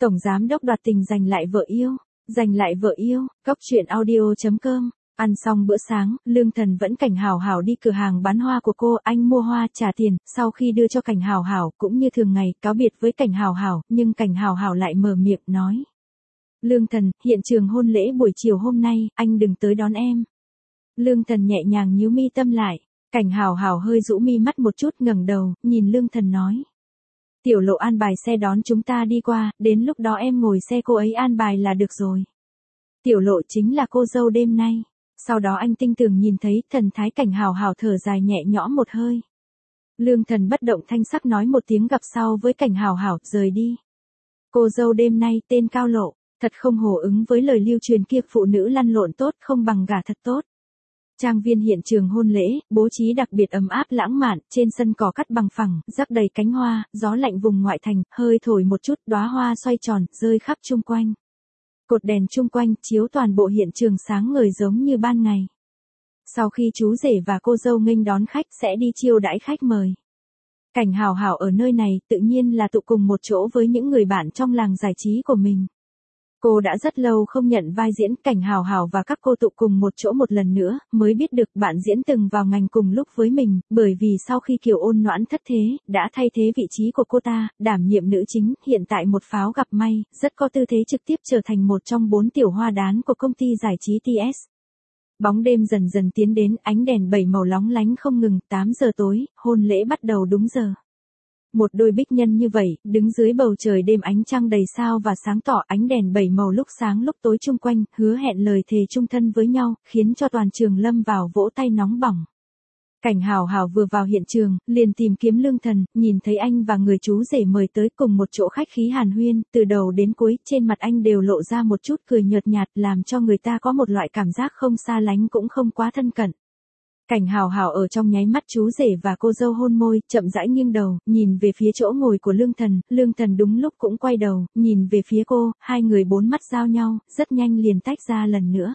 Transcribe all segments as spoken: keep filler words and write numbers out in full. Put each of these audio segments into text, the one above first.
Tổng giám đốc đoạt tình giành lại vợ yêu, giành lại vợ yêu, Cóc truyện audio chấm com. Ăn xong bữa sáng, Lương Thần vẫn Cảnh Hảo Hảo đi cửa hàng bán hoa của cô, anh mua hoa, trả tiền, sau khi đưa cho Cảnh Hảo Hảo, cũng như thường ngày, cáo biệt với Cảnh Hảo Hảo, nhưng Cảnh Hảo Hảo lại mở miệng nói. Lương Thần, hiện trường hôn lễ buổi chiều hôm nay, anh đừng tới đón em. Lương Thần nhẹ nhàng nhíu mi tâm lại, Cảnh Hảo Hảo hơi rũ mi mắt một chút ngẩng đầu, nhìn Lương Thần nói. Tiểu Lộ an bài xe đón chúng ta đi qua, đến lúc đó em ngồi xe cô ấy an bài là được rồi. Tiểu Lộ chính là cô dâu đêm nay. Sau đó anh tinh tường nhìn thấy thần thái Cảnh Hảo Hảo thở dài nhẹ nhõm một hơi. Lương Thần bất động thanh sắc nói một tiếng gặp sau với Cảnh Hảo Hảo, rời đi. Cô dâu đêm nay tên Cao Lộ, thật không hổ ứng với lời lưu truyền kia, phụ nữ lăn lộn tốt không bằng gả thật tốt. Trang viên hiện trường hôn lễ, bố trí đặc biệt ấm áp lãng mạn, trên sân cỏ cắt bằng phẳng, rắc đầy cánh hoa, gió lạnh vùng ngoại thành, hơi thổi một chút, đóa hoa xoay tròn, rơi khắp chung quanh. Cột đèn chung quanh, chiếu toàn bộ hiện trường sáng ngời giống như ban ngày. Sau khi chú rể và cô dâu nghênh đón khách sẽ đi chiêu đãi khách mời. Cảnh Hảo Hảo ở nơi này tự nhiên là tụ cùng một chỗ với những người bạn trong làng giải trí của mình. Cô đã rất lâu không nhận vai diễn, Cảnh Hảo Hảo và các cô tụ cùng một chỗ một lần nữa, mới biết được bạn diễn từng vào ngành cùng lúc với mình, bởi vì sau khi Kiều Ôn Noãn thất thế, đã thay thế vị trí của cô ta, đảm nhiệm nữ chính, hiện tại một pháo gặp may, rất có tư thế trực tiếp trở thành một trong bốn tiểu hoa đán của công ty giải trí tê ét. Bóng đêm dần dần tiến đến, ánh đèn bảy màu lóng lánh không ngừng, tám giờ tối, hôn lễ bắt đầu đúng giờ. Một đôi bích nhân như vậy, đứng dưới bầu trời đêm ánh trăng đầy sao và sáng tỏ, ánh đèn bảy màu lúc sáng lúc tối chung quanh, hứa hẹn lời thề chung thân với nhau, khiến cho toàn trường lâm vào vỗ tay nóng bỏng. Cảnh Hảo Hảo vừa vào hiện trường, liền tìm kiếm Lương Thần, nhìn thấy anh và người chú rể mời tới cùng một chỗ khách khí hàn huyên, từ đầu đến cuối, trên mặt anh đều lộ ra một chút cười nhợt nhạt, làm cho người ta có một loại cảm giác không xa lánh cũng không quá thân cận. Cảnh Hảo Hảo ở trong nháy mắt chú rể và cô dâu hôn môi, chậm rãi nghiêng đầu, nhìn về phía chỗ ngồi của Lương Thần, Lương Thần đúng lúc cũng quay đầu, nhìn về phía cô, hai người bốn mắt giao nhau, rất nhanh liền tách ra lần nữa.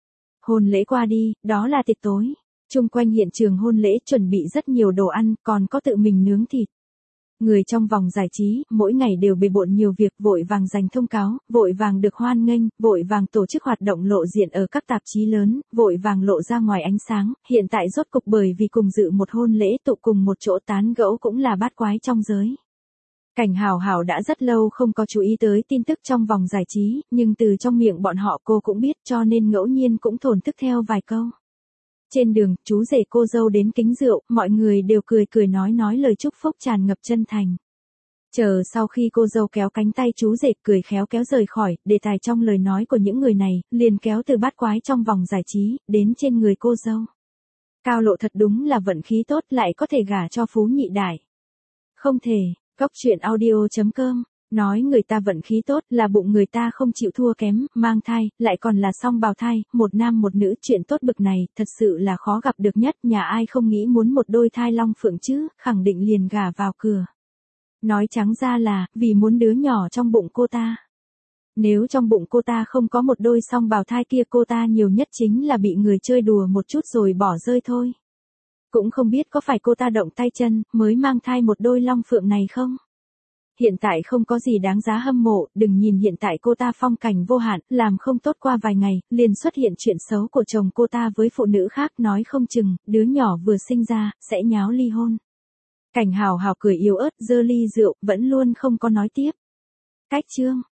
Hôn lễ qua đi, đó là tiệc tối. Chung quanh hiện trường hôn lễ chuẩn bị rất nhiều đồ ăn, còn có tự mình nướng thịt. Người trong vòng giải trí, mỗi ngày đều bề bộn nhiều việc, vội vàng giành thông cáo, vội vàng được hoan nghênh, vội vàng tổ chức hoạt động lộ diện ở các tạp chí lớn, vội vàng lộ ra ngoài ánh sáng, hiện tại rốt cục bởi vì cùng dự một hôn lễ tụ cùng một chỗ tán gẫu cũng là bát quái trong giới. Cảnh Hảo Hảo đã rất lâu không có chú ý tới tin tức trong vòng giải trí, nhưng từ trong miệng bọn họ cô cũng biết, cho nên ngẫu nhiên cũng thổn thức theo vài câu. Trên đường, chú rể cô dâu đến kính rượu, mọi người đều cười cười nói nói lời chúc phúc tràn ngập chân thành. Chờ sau khi cô dâu kéo cánh tay chú rể cười khéo kéo rời khỏi, đề tài trong lời nói của những người này, liền kéo từ bát quái trong vòng giải trí, đến trên người cô dâu. Cao Lộ thật đúng là vận khí tốt, lại có thể gả cho phú nhị đại. Không thể, Cóc truyện audio chấm com. Nói người ta vận khí tốt là bụng người ta không chịu thua kém, mang thai, lại còn là song bào thai, một nam một nữ, chuyện tốt bực này, thật sự là khó gặp được nhất, nhà ai không nghĩ muốn một đôi thai long phượng chứ, khẳng định liền gả vào cửa. Nói trắng ra là, vì muốn đứa nhỏ trong bụng cô ta. Nếu trong bụng cô ta không có một đôi song bào thai kia, cô ta nhiều nhất chính là bị người chơi đùa một chút rồi bỏ rơi thôi. Cũng không biết có phải cô ta động tay chân, mới mang thai một đôi long phượng này không? Hiện tại không có gì đáng giá hâm mộ, đừng nhìn hiện tại cô ta phong cảnh vô hạn, làm không tốt qua vài ngày, liền xuất hiện chuyện xấu của chồng cô ta với phụ nữ khác, nói không chừng, đứa nhỏ vừa sinh ra, sẽ nháo ly hôn. Cảnh Hảo Hảo cười yếu ớt, giơ ly rượu, vẫn luôn không có nói tiếp. Cách chương.